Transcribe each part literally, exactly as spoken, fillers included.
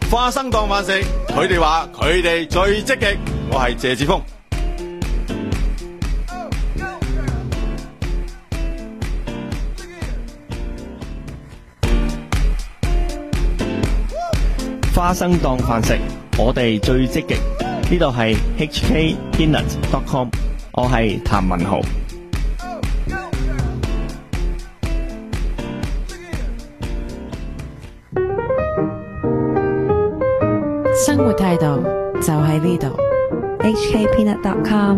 花生當飯食，佢哋話佢哋最積極。我係謝志峰。 花生當飯食，我哋最積極。呢度係 H K Peanut dot com， 我係譚文豪。 生活態度就喺呢度 ，H K Peanut dot com。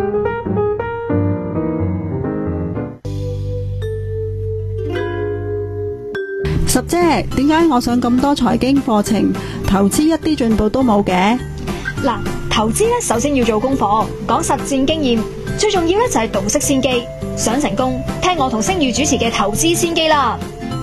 十姐，點解我上咁多財經課程，投資一啲進步都冇嘅？ 嗱，投資咧首先要做功課，講實戰經驗，最重要咧就係洞悉先機。想成功，聽我同星宇主持嘅投資先機啦。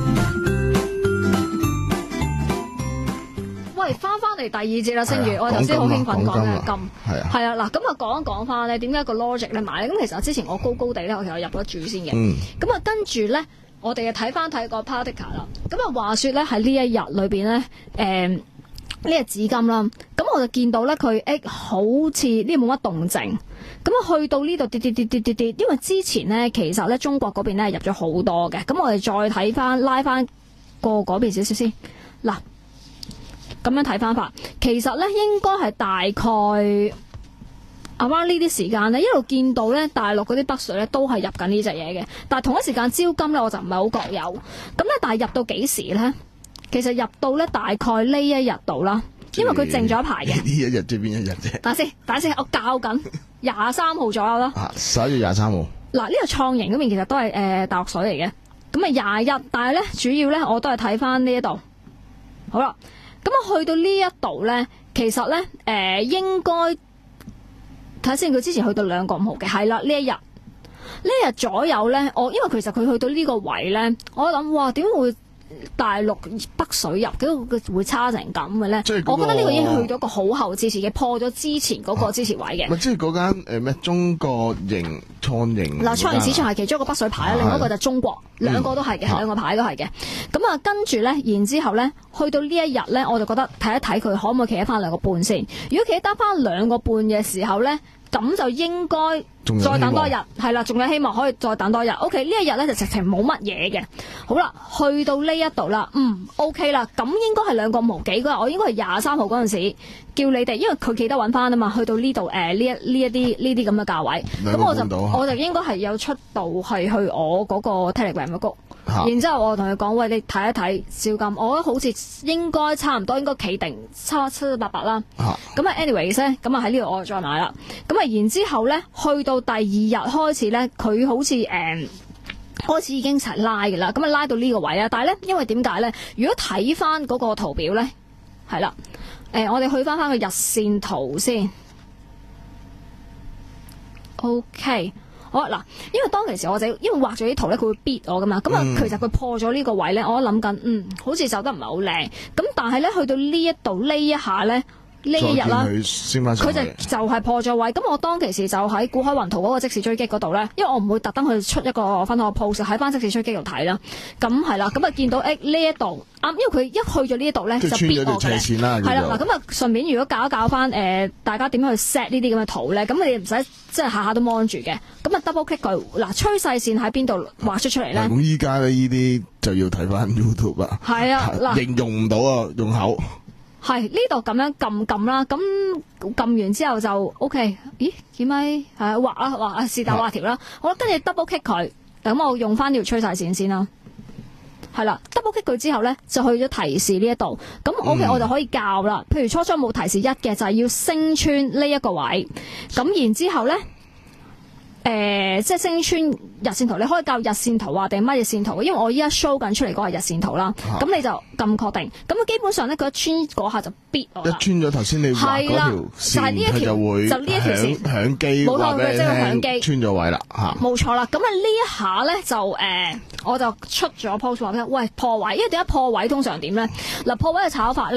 喂，翻翻嚟第二節啦，星宇，我頭先好興奮講嘅金， 係啊， 係啊，嗱，咁啊講一講翻咧，點解個 logic 咧買咧？咁其實之前我高高地咧，我其實入咗注先嘅，咁啊跟住咧。我哋睇翻睇個 particle 啦，咁啊話說咧喺呢一日裏邊咧，誒呢日紫金啦，咁我就見到咧佢誒好似呢冇乜動靜，咁啊去到呢度跌跌跌跌跌跌，因為之前咧其實咧中國嗰邊咧入咗好多嘅，咁我哋再睇翻拉翻過嗰邊少少先，嗱咁樣睇翻法，其實咧應該係大概。啱啱呢啲時間咧，一路見到咧大陸嗰啲北水咧都係入緊呢隻嘢嘅，但係同一時間招金咧我就唔係好覺有，咁咧但係入到幾時咧？其實入到咧大概呢一日度啦，因為佢靜咗一排嘅。 呢一日即係邊一日啫？ 等下先，等下先，我校緊廿三號左右啦。 啊，十一月廿三號。 嗱，呢個創盈嗰邊其實都係誒、呃、大陸水嚟嘅，咁啊廿一，但係咧主要咧我都係睇翻呢一度。好啦，咁啊去到呢一度咧，其實咧誒、呃、應該。睇下先，佢之前去到兩個五毫嘅，係啦，呢一日呢一日左右咧，我因為其實佢去到呢個位咧，我諗哇，點會大陸北水入，點會會差成咁嘅咧？那個、我覺得呢個已經去到一個好後支持嘅，破咗之前嗰個支持位嘅。 咪即係嗰間誒咩中國盈創盈嗱，創盈市場係其中一個北水牌，另外一個就係中國，兩、嗯、個都係嘅，兩個牌都係嘅。咁啊，跟住咧，然之後咧，去到呢一日咧，我就覺得睇一睇佢可唔可以企得翻兩個半先。如果企得翻兩個半嘅時候咧，咁就應該再等多一日，係啦，仲有希望可以再等多一日。OK， 呢一日咧就直情冇乜嘢嘅。好啦，去到呢一度啦，嗯 OK 啦，咁應該係兩個毛幾嗰日，我應該係廿三號嗰陣時叫你哋，因為佢記得揾翻啊嘛，去到呢度誒呢一呢一啲呢啲咁嘅價位，咁我就我就應該係有出到係去我嗰個 Telegram 嗰個。然之後我同佢講，喂，你睇一睇小金，我覺得好似應該差唔多應該企定差七七八八啦。咁啊 anyways 咧，咁啊喺呢度我就再買啦。咁啊然之後咧，去到第二日開始咧，佢好似誒、嗯、開始已經齊拉嘅啦。咁啊拉到呢個位啊，但係咧因為點解咧？如果睇翻嗰個圖表咧，係啦，誒、呃、我哋去翻翻個日線圖先。OK。好嗱，因為當其時我就因為畫咗啲圖咧，佢會 beat 我噶嘛，咁啊、嗯、其實佢破咗呢個位咧，我諗緊，嗯，好似走得唔係好靚，咁但係咧去到呢一度呢一下咧。呢一日啦，佢就就係破咗位。咁我當其時就喺股海雲圖嗰個即時追擊嗰度咧，因為我唔會特登去出一個分享個 post 喺翻即時追擊度睇啦。咁係啦，咁啊見到誒呢一度啱，因為佢一去咗呢一度咧就必我嘅。係啦，嗱咁啊順便如果教一教翻誒、呃、大家點樣去 set 呢啲咁嘅圖咧，咁你唔使即係下下都 mon 住嘅。咁啊 double click 佢，嗱趨勢線喺邊度畫出出嚟咧？ 咁依家咧呢啲就要睇翻 YouTube 啦。係啊，嗱形容唔到啊，用口。 係呢度咁樣撳撳啦，咁撳完之後就 O K。咦？點解係畫啊畫啊是但畫條啦？好啦，跟住 double click 佢，咁我用翻條趨勢線先啦。係啦 ，double click 佢之後咧，就去咗提示呢一度。咁 O K，我就可以校啦。譬如初初冇提示一嘅，就係、是、要升穿呢一個位。咁然之後咧。誒、呃，即係升穿日線圖，你可以校日線圖啊，定乜嘢線圖？因為我依家 show 緊出嚟嗰個係日線圖啦。咁、啊、你就咁確定。咁基本上咧，佢一穿嗰下就必我啦。一穿咗頭先你畫嗰條線，佢就會就呢一條線響機，冇錯，佢即係響機穿咗位啦。吓、啊， 冇錯啦。咁啊呢一下咧就誒、呃，我就出咗 post 話喂破位，因為點解破位通常點咧？嗱破位嘅炒法咧。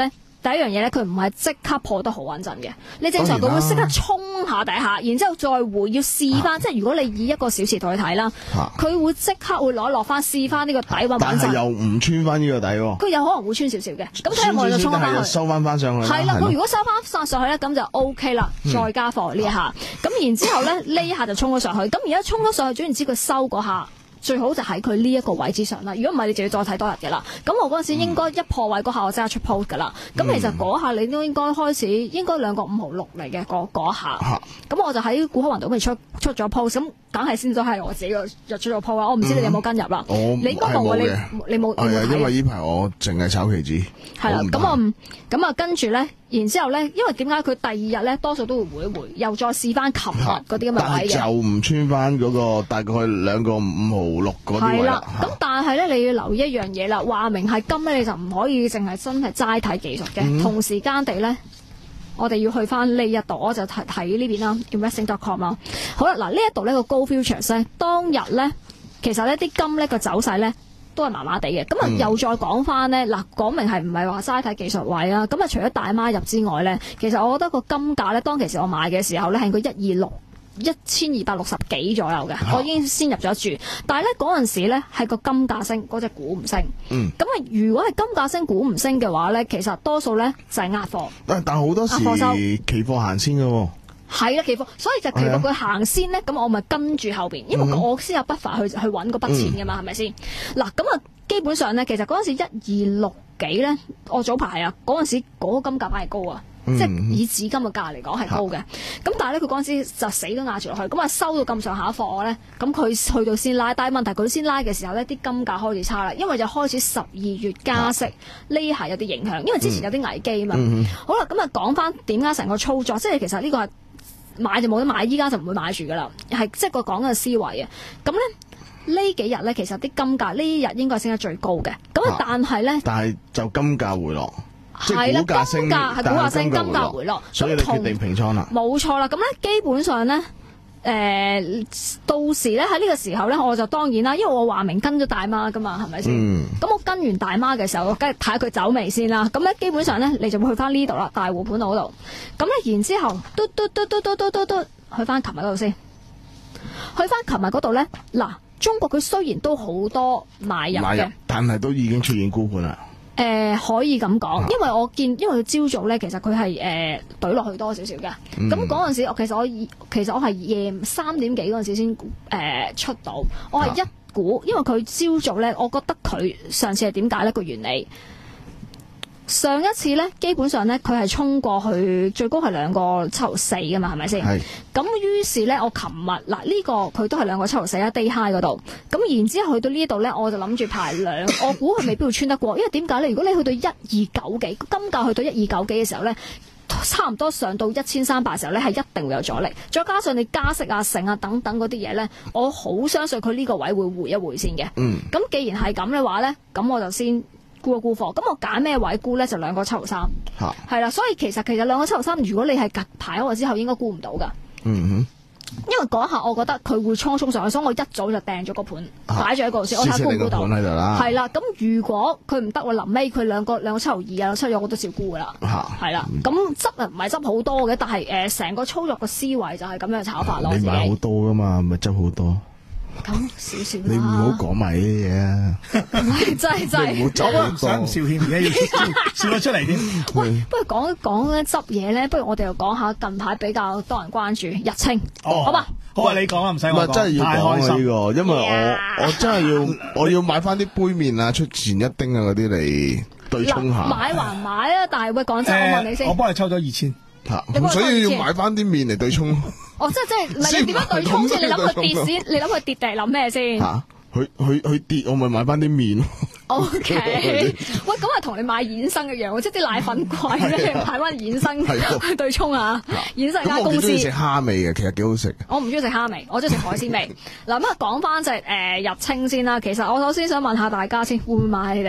第一樣嘢咧，佢唔係即刻破得好穩陣嘅。你正常佢會識得衝下底下，然之後再回要試翻。即係如果你以一個小時同佢睇啦，佢會即刻會攞落翻試翻呢個底穩穩陣。 但係又唔穿翻呢個底喎。 佢有可能會穿少少嘅。咁睇下我就衝翻去。 收翻翻上去。 係啦，佢如果收翻上上去咧，咁就 O K 啦。再加貨呢一下，咁然之後咧呢一下就衝咗上去。咁而家衝咗上去，總言之佢收嗰下。最好就喺佢呢一個位之上啦。如果唔係，你就要再睇多日嘅啦。咁我嗰陣時應該一破位嗰下，我即刻出 post 噶啦。咁、嗯、其實嗰下你都應該開始，應該兩個五毫六嚟嘅嗰下。咁、啊、我就喺股海雲度咪出出咗 post，咁梗係先咗係我自己個入咗個 post 啦。我唔知你哋有冇跟入啦、嗯。你應該冇嘅，你你冇。係啊， 因為呢排我淨係炒期指。 係啦，咁我咁啊跟住咧，然之後咧，因為點解佢第二日咧多數都會回一回，又再試翻琴日嗰啲咁嘅位嘅。但係就唔穿翻嗰個大概兩個五毫六嗰啲位啦。 咁但係咧，你要留意一樣嘢啦，話明係金咧，你就唔可以淨係真係齋睇技術嘅、嗯。同時間地咧，我哋要去翻呢一度，我就睇睇呢邊啦 investing dot com 啦。好啦，嗱呢一度呢個高 futures 咧，當日咧其實呢啲金咧個走勢咧都係麻麻地嘅。咁啊又再講翻咧，嗱講明係唔係話齋睇技術位啊？咁啊除咗大媽入之外咧，其實我覺得個金價咧，當其時我買嘅時候咧係個一二六。一千二百六十幾左右嘅、啊，我已經先入咗注。但係咧嗰陣時咧係個金價升，嗰隻股唔升。嗯。咁啊，如果係金價升，股唔升嘅話咧，其實多數咧就係壓貨。 但但好多時期貨行先嘅喎。 係啦，期貨，所以就期貨佢行先咧，咁我咪跟住後邊，因為我先有 buffer去去揾嗰筆錢嘅嘛，係咪先？嗱，咁啊，基本上咧，其實嗰陣時一二六幾咧，我早排啊，嗰陣時嗰個金價反而高啊。嗯、即係以紙金嘅價嚟講係高嘅，咁但係咧佢嗰陣時就死都壓住落去，咁啊收到咁上下貨咧，咁佢去到先拉，但係問題佢先拉嘅時候咧，啲金價開始差啦，因為就開始十二月加息呢下有啲影響，因為之前有啲危機啊嘛。嗯、好啦，咁啊講翻點解成個操作，即係其實呢個係買就冇得買，依家就唔會買住噶啦，係即係個講嘅思維啊。咁咧呢幾日咧，其實啲金價呢日應該係升得最高嘅，咁啊但係咧， 但係就金價回落。 係啦，金價係股價升，金價回落， 所以你決定平倉啦。 冇錯啦，咁咧基本上咧，誒、呃、到時咧喺呢個時候咧，我就當然啦，因為我話明跟咗大媽噶嘛，係咪先？咁、嗯、我跟完大媽嘅時候，我梗係睇下佢走未先啦。咁咧基本上咧，你就會去翻呢度啦，大戶盤嗰度。咁咧然之後，嘟嘟嘟嘟嘟嘟嘟嘟，去翻琴日嗰度先，去翻琴日嗰度咧，嗱，中國佢雖然都好多買入嘅， 但係都已經出現沽盤啦。 誒、呃、可以咁講，因為我見，因為佢朝早咧，其實佢係誒懟落去多少少嘅。咁嗰陣時，我其實我其實我係夜三點幾嗰陣時先誒、呃、出到，我係一股，因為佢朝早咧，我覺得佢上次係點解呢個原理？上一次咧，基本上咧，佢係衝過去最高係兩個七毫四㗎嘛，係咪先？係。咁於是咧，我琴日嗱呢個佢都係兩個七毫四喺 day high 嗰度。咁然之後去到呢度咧，我就諗住排兩，我估佢未必會穿得過，因為點解咧？如果你去到一二九幾，金價去到一二九幾嘅時候咧，差唔多上到一千三百嘅時候咧，係一定會有阻力。再加上你加息啊、成啊等等嗰啲嘢咧，我好相信佢呢個位會回一回先嘅。嗯。咁既然係咁嘅話咧，咁我就先沽一沽貨，咁我揀咩位沽咧？就兩個七毫三，係啦。所以其實其實兩個七毫三，如果你係隔排開之後，應該沽唔到噶。嗯哼，因為嗰下我覺得佢會倉衝上去，所以我一早就掟咗個盤，擺咗喺嗰度先。我睇沽唔沽到。係啦，咁如果佢唔得，我臨尾佢兩個兩個七毫二啊，七毫我都照沽噶啦。係啦，咁執啊唔係執好多嘅，但係誒成個操作個思維就係咁樣炒法咯。 你買好多噶嘛，咪執好多。 咁少少啦， 你唔好講埋呢啲嘢啊！ 真係真係， 唔好走想笑添，而家要笑咗出嚟添。 喂，不如講一講咧執嘢咧，不如我哋又講下近排比較多人關注日清， 哦、好嘛？好啊，你講啊，唔使我講。 真係要講啊呢個，因為我、yeah. 我真係要我要買翻啲杯麵啊、出前一丁啊嗰啲嚟對沖下。 買還買啊，但係喂講真、呃，我問你先， 我幫你抽咗二千。 咁所以要買翻啲麵嚟對沖。 哦，即係即係，唔係你點樣對沖先？你諗佢跌先，你諗佢跌定係諗咩先？吓， 佢佢佢跌，我咪買翻啲麵。 O K，喂，咁係同你買衍生一樣，即係啲奶粉貴咧，買翻衍生去對沖啊！衍生間公司。我中意食蝦味嘅，其實幾好食。我唔中意食蝦味，我中意食海鮮味。嗱咁啊，講翻隻誒日清先啦。其實我首先想問下大家先，會唔會買你哋？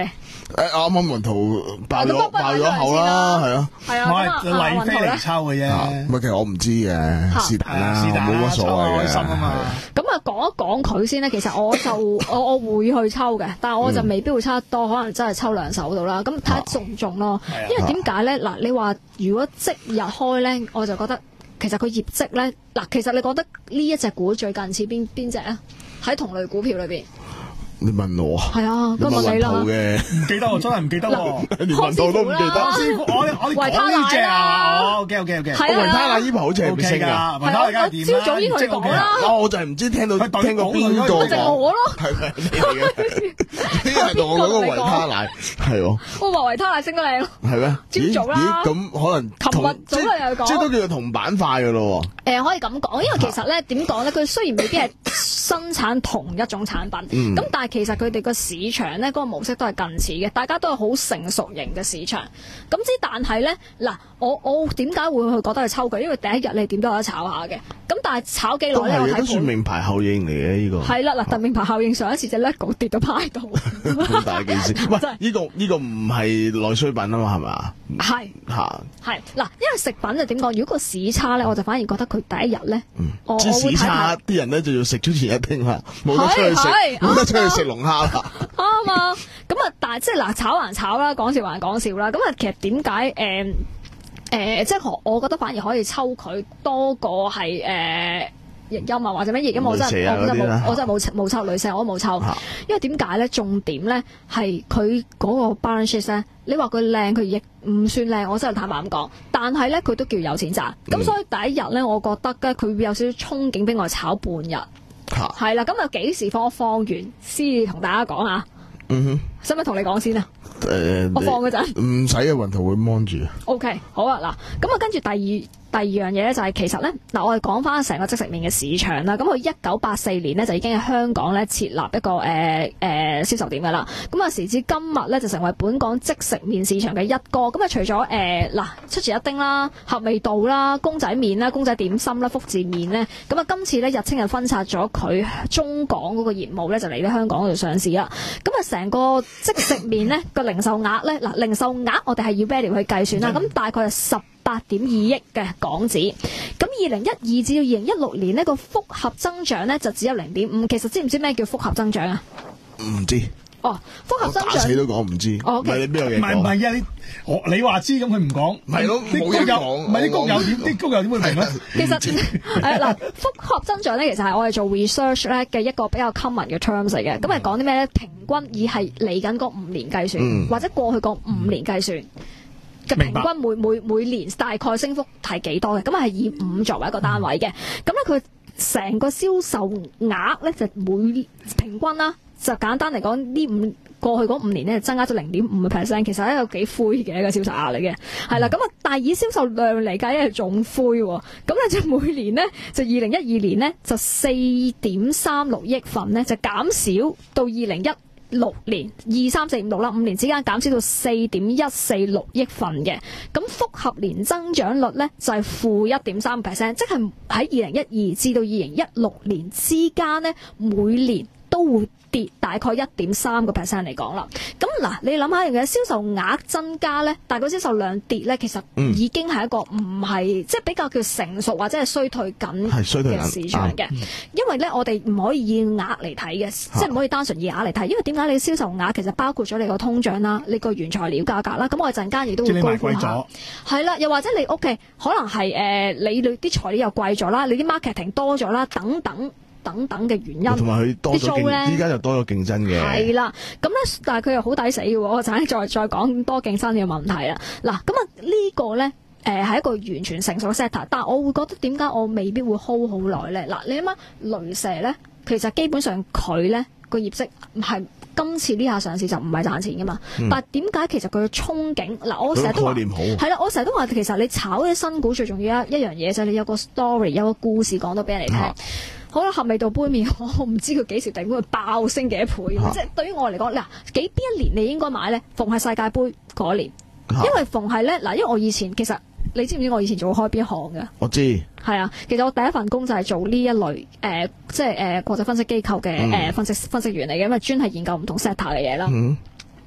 誒，啱啱雲圖爆咗爆咗口啦，係啊， 係啊， 我係麗飛嚟抽嘅啫。 唔係，其實我唔知嘅，是但啦，冇乜所謂嘅。 咁啊，講一講佢先咧。其實我就我我會去抽嘅，但係我就未必會抽得多，可能真係抽兩手到啦。咁睇下中唔中咯。因為點解咧？嗱，你話如果即日開咧，我就覺得其實佢業績咧，嗱，其實你覺得呢一隻股最近似邊邊隻啊？喺同類股票裏邊。 你問我係啊，咁問你啦。 唔記得我真係唔記得喎， 連雲圖都唔記得。 我我哋講呢隻啊，哦 OK OK OK。 係啊，維他奶依排好似係升㗎。 維他奶點朝早已經同你講啦。 哦，我就係唔知聽到聽過邊個就我咯。 係咪你嚟嘅？呢係同我講個維他奶係喎。 我話維他奶升得靚咯。 係咩？ 朝早啦。 咦咁可能琴日早嚟又講。 即係都叫做同板塊㗎咯喎。 誒可以咁講，因為其實咧點講咧，佢雖然未必係生產同一種產品，咁但係其實佢哋個市場咧嗰個模式都係近似嘅，大家都係好成熟型嘅市場。咁之但係咧嗱，我我點解會去覺得去抽佢？因為第一日你點都有得炒下嘅。咁但係炒幾耐咧？我睇都算名牌效應嚟嘅呢個。係啦， 嗱，特名牌效應上一次隻 LEGO 跌到派到。 咁大件事。喂，呢個呢個唔係內需品啊嘛，係咪啊？ 係嚇。 係嗱，因為食品就點講？如果個市差咧，我就反而覺得佢第一日咧，我即係市差，啲人咧就要食咗前一丁啦，冇得出去食，冇得出去食龍蝦啦。 啱啊！咁啊，但係即係嗱，炒還炒啦，講笑還講笑啦。咁啊，其實點解誒誒，即係我我覺得反而可以抽佢多過係誒逆音啊，或者咩逆音，我真係我真係冇，我真係冇冇抽女性，我都冇抽。因為點解咧？重點咧係佢嗰個 balance sheet 咧，你話佢靚，佢亦唔算靚，我真係坦白咁講。但係咧，佢都叫有錢賺。咁、嗯、所以第一日咧，我覺得咧，佢會有少少憧憬俾我炒半日。係啦，咁啊幾時放？放完先同大家講啊。嗯哼，使唔使同你講先啊？誒、呃，我放嗰陣唔使啊，雲圖會 mon 住。 O K， 好啊，嗱，咁啊跟住第二。第二樣嘢咧就係其實咧嗱，我哋講翻成個即食麵嘅市場啦。咁佢一九八四年呢，就已經喺香港咧設立一個誒誒、呃呃、銷售點㗎啦。咁啊時至今日咧就成為本港即食麵市場嘅一哥。咁啊除咗誒嗱出前一丁啦、合味道啦、公仔麵啦、公仔點心啦、福字麵咧，咁啊今次咧日清就分拆咗佢中港嗰個業務咧，就嚟到香港嗰度上市啦。咁啊成個即食麵咧個零售額咧嗱，零售額我哋係要 value 去計算啦。咁大概係十八點二億嘅港紙，咁二零一二至到二零一六年呢個複合增長呢就只有零點五。其實知唔知咩叫複合增長啊？ 唔知。 哦，複合增長。打死都講唔知。 哦，唔係你邊有嘢講？ 唔係唔係啊！你我你話知咁佢唔講。 係咯，冇嘢講。 唔係啲工友點？啲工友點會明咧？ 其實誒嗱，複合增長咧，其實係我哋做 research 咧嘅一個比較 common 嘅 terms 嚟嘅。咁係講啲咩咧？平均以係嚟緊嗰五年計算，嗯、或者過去嗰五年計算。嘅平均每每每年大概升幅係幾多嘅？咁係以五作為一個單位嘅。咁咧佢成個銷售額咧就每平均啦，就簡單嚟講呢五過去嗰五年咧增加咗零點五嘅 percent， 其實係一個幾灰嘅一個銷售額嚟嘅。係啦，咁啊，但係以銷售量嚟計咧係仲灰喎。咁咧就每年咧就二零一二年咧就四點三六億份咧就減少到二零一六年二三四五六啦，五年之間減少到四點一四六億份嘅，咁複合年增長率咧就係負一點三 percent， 即係喺二零一二至到二零一六年之間咧，每年都會跌大概一點三個 percent 嚟講啦。咁嗱，你諗下，嘅銷售額增加咧，但係個銷售量跌咧，其實已經係一個唔係、嗯、即係比較叫成熟或者係衰退緊嘅市場嘅。因為咧，我哋唔可以以額嚟睇嘅，即係唔可以單純以額嚟睇。因為點解你銷售額其實包括咗你個通脹啦，你個原材料價格啦。咁我哋陣間亦都會高估下。係啦，又或者你屋企可能係誒、呃、你啲材料又貴咗啦，你啲 marketing 多咗啦，等等。等等嘅原因， 同埋佢多咗競，依家就多咗競爭嘅。 係啦，咁咧，但係佢又好抵死嘅喎。我陣間再再講多競爭嘅問題啦。嗱，咁啊呢個咧，誒係一個完全成熟嘅 sector，但係我會覺得點解我未必會 hold 好耐咧？嗱，你諗下雷蛇咧，其實基本上佢咧個業績係今次呢下上市就唔係賺錢嘅嘛。嗯、但係點解其實佢嘅憧憬嗱，我成日都話係啦，我成日都話其實你炒啲新股最重要一一樣嘢就係你有個 story， 有個故事講到俾人哋聽。啊好啦，合味道杯麵，我唔知佢幾時定會爆升幾倍，啊、即係對於我嚟講，嗱幾邊一年你應該買咧？逢係世界盃嗰年，啊、因為逢係咧嗱，因為我以前其實你知唔知我以前做開邊行嘅？ 我知。係啊，其實我第一份工就係做呢一類誒、呃，即係誒、呃、國際分析機構嘅誒、嗯呃、分析分析員嚟嘅，因為專係研究唔同 sector 嘅嘢啦。嗯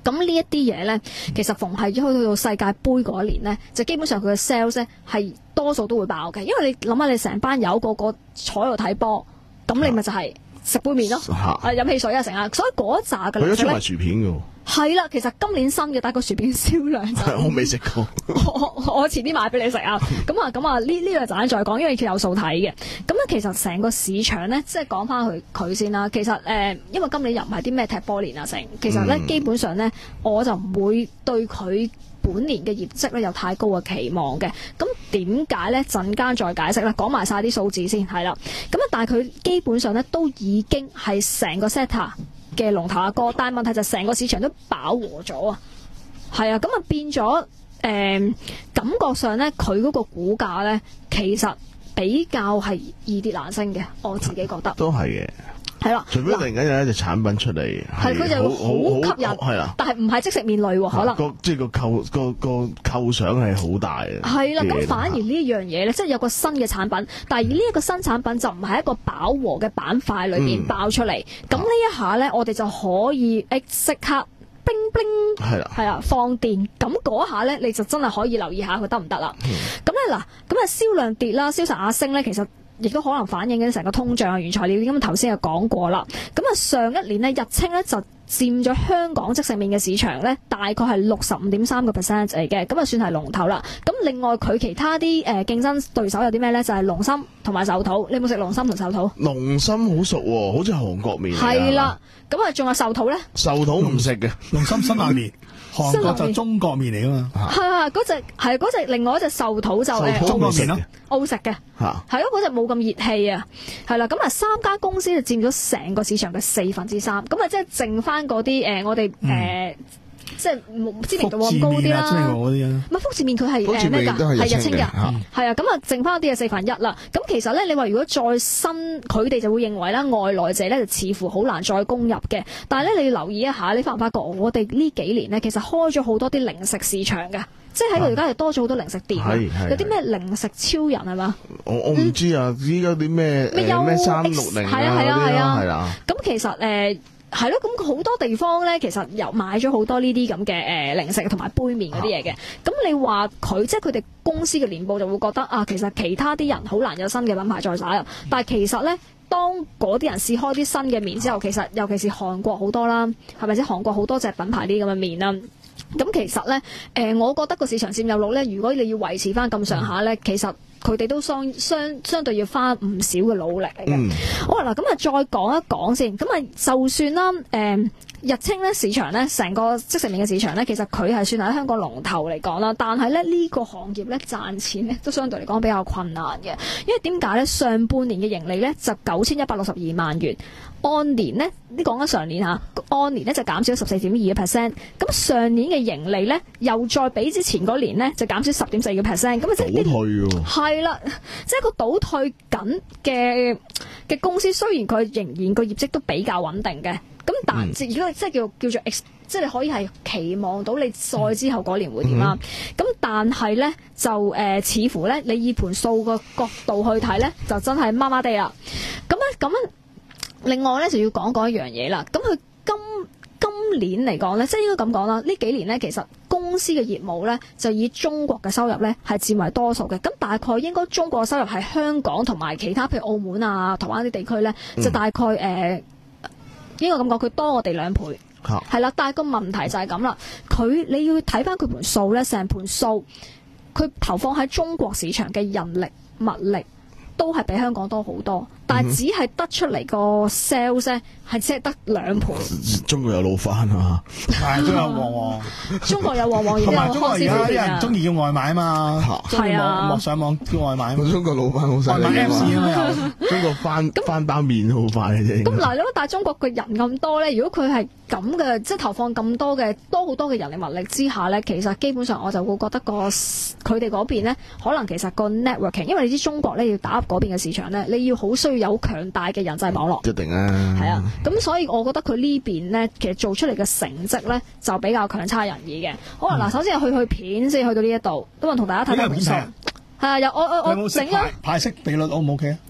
咁呢一啲嘢咧，其實逢係去到世界盃嗰一年咧，就基本上佢嘅 sales 咧係多數都會爆嘅，因為你諗下你成班友個個坐喺度睇波，咁你咪就係食杯麵咯，啊飲汽水啊成啊，所以嗰一紮嘅零食咧，佢都出埋薯片嘅。係啦，其實今年新嘅，但係個薯片銷量就我未食過。 我我我遲啲買俾你食啊！咁啊咁啊，呢呢個陣再講，因為佢有數睇嘅。咁咧其實成個市場咧，即係講翻佢佢先啦。其實誒、呃，因為今年又唔係啲咩踢波年啊成，其實咧、嗯、基本上咧，我就唔會對佢本年嘅業績咧有太高嘅期望嘅。咁點解咧？陣間再解釋啦，講埋晒啲數字先係啦。咁啊，但係佢基本上咧都已經係成個 sector嘅龍頭阿哥，但係問題就成個市場都飽和咗啊，係啊，咁啊變咗誒、呃、感覺上咧，佢嗰個股價咧其實比較係易跌難升嘅，我自己覺得都係嘅，係啦， 除非突然間有一隻產品出嚟， 係佢就會好吸引，係啦，但係唔係即食麵類喎，可能個即係個構個個構想係好大嘅， 係啦，咁反而呢一樣嘢咧，即係有個新嘅產品，但係呢一個新產品就唔係一個飽和嘅板塊裏邊爆出嚟，咁、嗯、呢一下咧，我哋就可以誒即刻冰冰係啦，係啊放電，咁嗰下咧你就真係可以留意下佢得唔得啦。咁咧嗱，咁啊銷量跌啦，銷售額升咧，其實亦都可能反映緊成個通脹啊、原材料。咁頭先就講過啦。咁啊上一年咧，日清咧就佔咗香港即食麵嘅市場咧，大概係六十五點三個 percent 嚟嘅，咁啊算係龍頭啦。咁另外佢其他啲誒競爭對手有啲咩咧？就係、是、龍心同埋壽桃。你有冇食龍心同壽桃？ 龍心好熟喎、哦，好似韓國麵嚟。 係啦，咁啊仲有壽桃咧？ 壽桃唔食嘅， 龍心辛辣麵。韓國就中國麵嚟噶嘛， 係啊，嗰隻係嗰隻，另外一隻壽桃就誒中國麵咯， 澳食嘅，係咯，嗰隻冇咁熱氣啊，係啦，咁啊三間公司就佔咗成個市場嘅四分之三，咁啊即係剩翻嗰啲誒我哋誒。 嗯呃即係知名度咁高啲啦，唔係福字麵佢係誒咩㗎？係日清㗎，係啊，咁啊剩翻啲嘅四分一啦。咁其實咧，你話如果再新，佢哋就會認為啦，外來者咧就似乎好難再攻入嘅。但係咧，你要留意一下，你發唔發覺我哋呢幾年咧，其實開咗好多啲零食市場嘅，即係喺度而家又多咗好多零食店，有啲咩零食超人係嘛？ 我我唔知啊，依家啲咩咩三六零係啊係啊係啊， 係啦。 咁其實誒。係咯，咁好多地方咧，其實又買咗好多呢啲咁嘅誒零食同埋杯麵嗰啲嘢嘅。咁、啊、你話佢即係佢哋公司嘅年報就會覺得啊，其實其他啲人好難有新嘅品牌再打入。但係其實咧，當嗰啲人試開啲新嘅麵之後，其實尤其是韓國好多啦，係咪先？韓國好多隻品牌啲咁嘅麵啦。咁其實咧，誒、呃，我覺得個市場佔有率咧，如果你要維持翻咁上下咧，嗯、其實佢哋都相相相對要花唔少嘅努力嚟嘅。嗯、好啦，嗱，咁啊，再講一講先。咁啊，就算啦，誒、呃，日清咧市場咧，成個即食麵嘅市場咧，其實佢係算係喺香港龍頭嚟講啦。但係咧呢、呢個行業咧賺錢咧都相對嚟講比較困難嘅，因為點解咧？上半年嘅盈利咧就九千一百六十二萬元。按年咧，呢講緊上年嚇，按年咧就減少十四點二個 percent。咁上年嘅盈利咧，又再比之前嗰年咧就減少十點四個 percent。咁啊，即係倒退喎。係啦，即係個倒退緊嘅嘅公司，雖然佢仍然個業績都比較穩定嘅，咁但係如果即係叫叫做 ex，即係你可以係期望到你再之後嗰年會點啦。咁、嗯、但係咧就誒、呃，似乎咧你以盤數個角度去睇咧，就真係麻麻地啦。咁咧咁樣。另外咧就要講講一樣嘢啦，咁佢今今年嚟講咧，即係應該咁講啦，呢幾年咧其實公司嘅業務咧就以中國嘅收入咧係佔為多數嘅，咁大概應該中國嘅收入係香港同埋其他譬如澳門啊、台灣啲地區咧，就大概誒、呃、應該咁講，佢多我哋兩倍，係、啊、啦，但係個問題就係咁啦，佢你要睇翻佢盤數咧，成盤數佢投放喺中國市場嘅人力物力都係比香港多好多。但係只係得出嚟個 sales 咧，係只係得兩倍。 中國有老翻啊， 係都有旺旺。 中國有旺旺，同埋中國而家啲人中意叫外賣啊嘛，係啊，莫上網叫外賣。 中國老翻好犀利啊嘛，中國翻翻包麵好快嘅啫。 咁嗱，但係中國嘅人咁多咧，如果佢係咁嘅，即係投放咁多嘅多好多嘅人力物力之下咧，其實基本上我就會覺得個佢哋嗰邊咧，可能其實個 networking， 因為你知中國咧要打入嗰邊嘅市場咧，你要好需要有強大嘅人際網絡， 一定啊， 係啊，咁所以我覺得佢呢邊咧，其實做出嚟嘅成績咧就比較強差人意嘅。好啦，嗱、嗯，首先去去片先去到呢一度，咁啊同大家睇睇盤數，係啊，有我我我整咗派息比率 O 唔 O K 啊？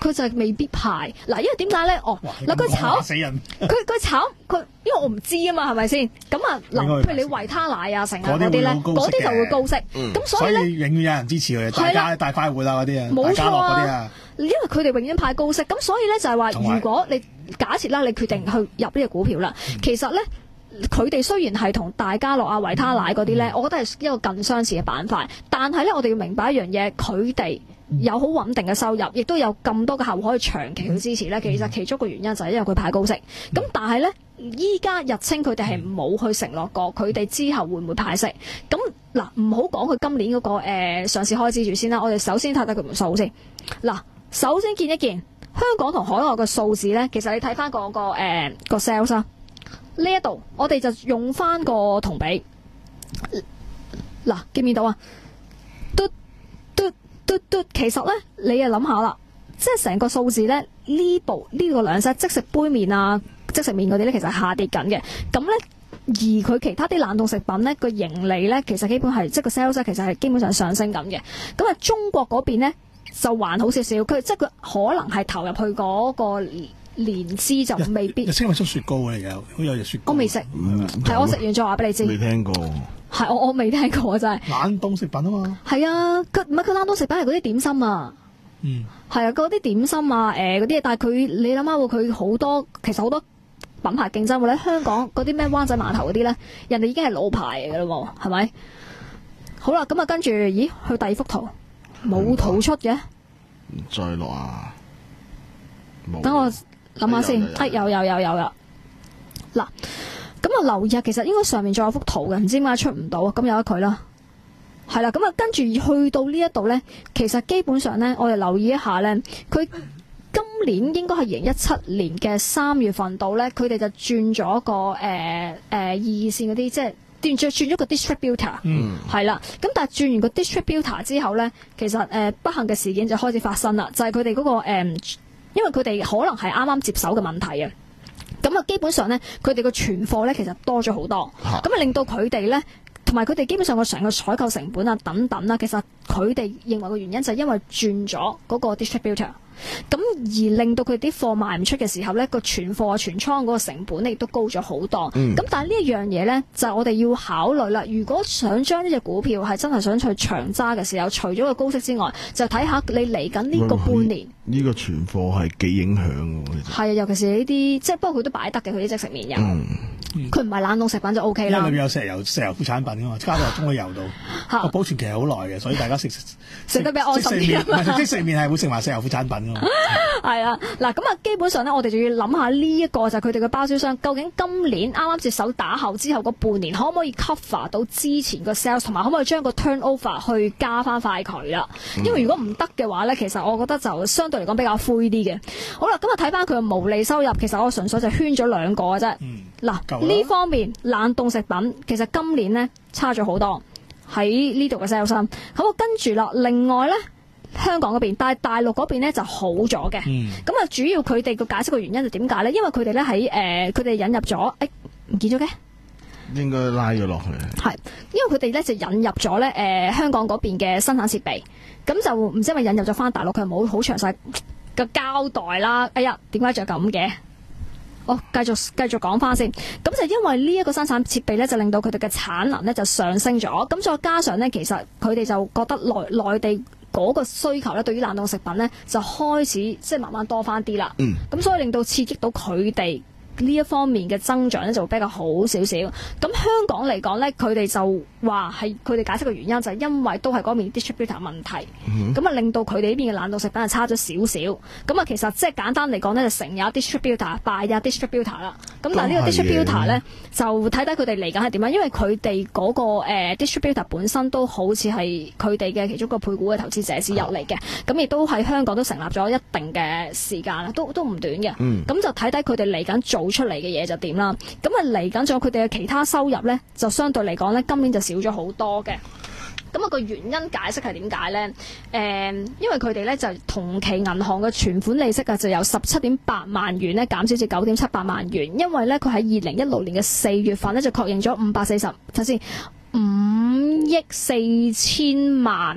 佢就係未必派嗱，因為點解咧？哦，嗱佢炒死人， 佢佢炒佢，因為我唔知啊嘛，係咪先？咁啊嗱，譬如你維他奶啊、成啊嗰啲咧，嗰啲就會高息。咁、嗯、所以咧， 永遠有人支持佢，大家大快活啊嗰啲啊， 冇錯嗰啲啊。 因為佢哋永遠派高息，咁所以咧就係話，如果你假設啦，你決定去入呢隻股票啦，嗯、其實咧。佢哋雖然係同大家樂啊、維他奶嗰啲咧，嗯、我覺得係一個更相似嘅板塊，但係咧，我哋要明白一樣嘢，佢哋有好穩定嘅收入，亦都有咁多嘅客戶可以長期去支持咧。其實其中個原因就係因為佢派高息。咁、嗯、但係咧，依家日清佢哋係冇去承諾過，佢哋之後會唔會派息？咁嗱，唔好講佢今年嗰、嗰個、呃、上市開支住先啦。我哋首先睇睇佢條數先。嗱，首先見一見香港同海外嘅數字咧，其實你睇翻嗰個誒、呃、個 sales 啊。呢一度，我哋就用翻個同比，嗱，見唔見到啊？嘟嘟嘟嘟，其實咧，你又諗下啦，即係成個數字咧，呢部呢、這個兩隻即食杯麵啊、即食麵嗰啲咧，其實係下跌緊嘅。咁咧，而佢其他啲冷凍食品咧，個盈利咧，其實基本係即係個 sales 其實係基本上上升緊嘅。咁啊，中國嗰邊咧就還好少少，佢即係佢可能係投入去嗰、那個。年資就未必。日清咪出雪糕嚟嘅，好有隻雪糕。 我未食，係、嗯、我食完再話俾你知。 未聽過。 係我我未聽過真係。 冷凍食品啊嘛。係啊，佢唔係佢冷凍食品係嗰啲點心啊。 嗯。 係啊，嗰啲點心啊，誒嗰啲，但係佢你諗下喎，佢好多其實好多品牌競爭喎。喺香港嗰啲咩灣仔碼頭嗰啲咧，人哋已經係老牌嚟㗎啦，係咪？好啦，咁啊跟住，咦？去第二幅圖冇圖出嘅。 再落啊！ 等我。諗下先，哎有有有有有，嗱，咁啊留意啊，其實應該上面仲有幅圖嘅，唔知點解出唔到，咁由得佢啦，係啦，咁啊跟住去到呢一度咧，其實基本上咧，我哋留意一下咧，佢今年應該係二零一七年嘅三月份度咧，佢哋就轉咗個誒誒、呃呃、二線嗰啲，即係轉咗轉咗個 distributor，嗯，係啦，咁但係轉完個 distributor 之後咧，其實誒、呃、不幸嘅事件就開始發生啦，就係佢哋嗰個誒。呃因為佢哋可能係啱啱接手嘅問題啊，咁啊基本上咧，佢哋個存貨咧其實多咗好多，咁啊令到佢哋咧，同埋佢哋基本上個成個採購成本啊等等啦，其實佢哋認為嘅原因就係因為轉咗嗰個 distributor。咁而令到佢啲貨賣唔出嘅時候咧，個存貨啊、存倉嗰個成本亦都高咗好多。咁、嗯、但係呢一樣嘢咧，就係我哋要考慮啦。如果想將呢隻股票係真係想去長揸嘅時候，除咗個高息之外，就睇下你嚟緊呢個半年呢、這個存貨係幾影響嘅。係啊，尤其是呢啲即係，不過佢都擺得嘅，佢啲即食麵油。佢唔係冷凍食品就 O K 啦。 因為裏邊有石油、石油副產品噶嘛，加到中嘅油度，個保存期係好耐嘅，所以大家食食得比較安心啲。 唔係即食麵係會食埋石油副產品噶嘛。 係啊，嗱咁啊，基本上咧，我哋就要諗下呢一個就係佢哋嘅包銷商，究竟今年啱啱接手打後之後嗰半年，可唔可以 cover 到之前個 sales， 同埋可唔可以將個 turnover 去加翻塊佢啦？因為如果唔得嘅話咧，其實我覺得就相對嚟講比較灰啲嘅。好啦，咁啊睇翻佢嘅毛利收入，其實我純粹就圈咗兩個嘅啫。嗱、嗯，呢方面冷凍食品其實今年咧差咗好多喺呢度嘅 sales 商。咁我跟住啦，另外咧。香港嗰邊，但係大陸嗰邊咧就好咗嘅。咁、嗯、啊，主要佢哋個解釋嘅原因就點解咧？因為佢哋咧喺誒，佢哋引入咗，誒、欸、唔見咗嘅， 應該拉咗落去。 係，因為佢哋咧就引入咗咧誒香港嗰邊嘅生產設備，咁就唔知係咪引入咗翻大陸，佢冇好詳細嘅交代啦。哎呀，點解就咁嘅？哦，繼續繼續講翻先。咁就因為呢一個生產設備咧，就令到佢哋嘅產能咧就上升咗。咁再加上咧，其實佢哋就覺得內內地嗰個需求咧，對於冷凍食品咧，就開始即係慢慢多翻啲啦。嗯，咁所以令到刺激到佢哋呢一方面嘅增長咧，就會比較好少少。咁香港嚟講咧，佢哋就話係佢哋解釋嘅原因就係因為都係嗰邊 distributor 問題，咁、嗯、啊令到佢哋呢邊嘅冷凍食品係差咗少少。咁啊其實即係簡單嚟講咧，就成有 distributor 敗有 distributor 啦。咁但係呢個 distributor 咧就睇睇佢哋嚟緊係點樣，因為佢哋嗰個、呃、distributor 本身都好似係佢哋嘅其中一個配股嘅投資者之一嚟嘅。咁亦都喺香港都成立咗一定嘅時間啦，都都唔短嘅。咁、嗯、就睇睇佢哋嚟緊做出嚟嘅嘢就點啦。咁啊嚟緊仲有佢哋嘅其他收入咧，就相對嚟講咧，今年就少咗好多嘅。咁、那、啊個原因解釋係點解咧？誒、嗯，因為佢哋咧就同期銀行嘅存款利息啊，就由十七點八萬元咧減少至九點七八萬元。因為咧佢喺二零一六年嘅四月份咧就確認咗五百四十，睇先五億四千萬。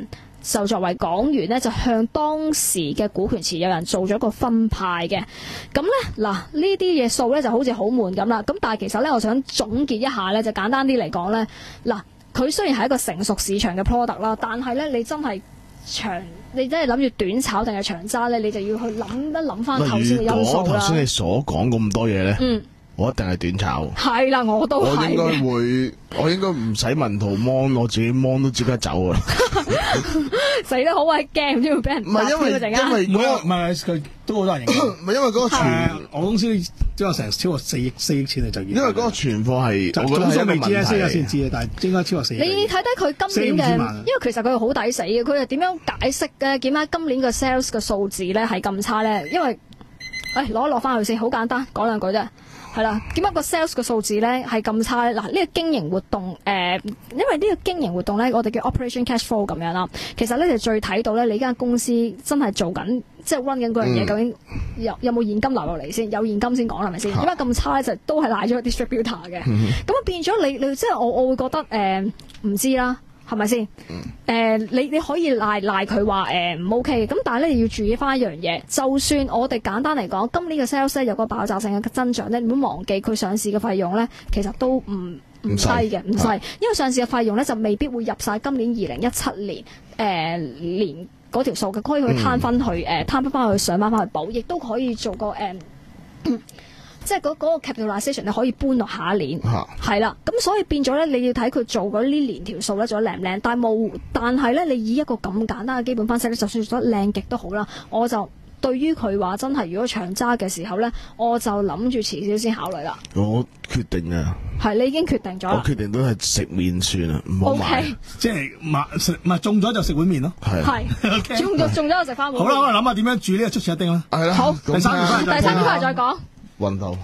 就作為港元咧，就向當時嘅股權持有人做咗一個分派嘅。咁咧嗱，呢啲嘢數咧就好似好悶咁啦。咁但係其實咧，我想總結一下咧，就簡單啲嚟講咧，嗱，佢雖然係一個成熟市場嘅 product 啦，但係咧你真係長，你真係諗住短炒定係長揸咧，你就要去諗一諗翻頭先嘅因素啦。 頭先你所講咁多嘢咧，嗯，我一定係短炒。 係啦，我都係。 我應該會，我應該唔使問圖 mon， 我自己 mon 都即刻走啊！ 死得好鬼驚，唔知會俾人打挑嗰陣間。 因為嗰個唔係佢都好多人認。 唔係因為嗰個存， 我公司都有成超過四億四億錢你就已經。 因為嗰個存貨係，我覺得係一個問題。先知先知啊，但係應該超過四億。 你睇睇佢今年嘅，因為其實佢好抵死嘅，佢係點樣解釋嘅？點解今年嘅 sales 嘅數字咧係咁差咧？因為，誒攞一攞翻去先，好簡單，講兩句啫。係啦，點解個 sales 嘅數字咧係咁差咧？嗱，呢個經營活動誒、呃，因為呢個經營活動咧，我哋叫 operation cash flow 咁樣啦。其實咧就最睇到咧，你呢間公司真係做緊，即係 run 緊嗰樣嘢，究竟有有冇現金流落嚟先？有現金先講係咪先？點解咁差咧？就都係賴咗個 distributor 嘅。咁、嗯、啊變咗你你即係我我會覺得誒唔、呃、知啦。係咪先？誒、呃，你你可以賴賴佢話誒唔 OK 嘅，咁但係咧你要注意翻一樣嘢，就算我哋簡單嚟講，今年嘅 sales 有個爆炸性嘅增長咧，你唔好忘記佢上市嘅費用咧，其實都唔唔低嘅，唔細，因為上市嘅費用咧就未必會入晒今年二零一七年誒、呃、年嗰條數嘅，可以去攤分去誒攤分翻去上翻翻去補，亦都可以做個誒。呃嗯即係嗰嗰個 capitalization 你可以搬落下一年，係啦、啊，咁所以變咗咧，你要睇佢做嗰呢年條數咧做得靚唔靚，但係冇，但係咧你以一個咁簡單嘅基本分析咧，就算做得靚極都好啦，我就對於佢話真係如果長揸嘅時候咧，我就諗住遲少先考慮啦。我決定啊， 係你已經決定咗啦。 我決定都係食麵算啦，唔好買。 Okay. 即係買食，唔係中咗就食碗麵咯。 係係中咗中咗就食翻碗麵。 好啦，我哋諗下點樣煮呢個出前一丁啦。 係啦， 好， 第三第三點翻嚟再講。 運動。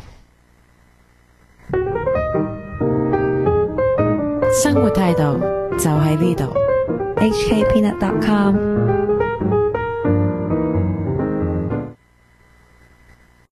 生活態度就喺呢度。H K Peanut dot com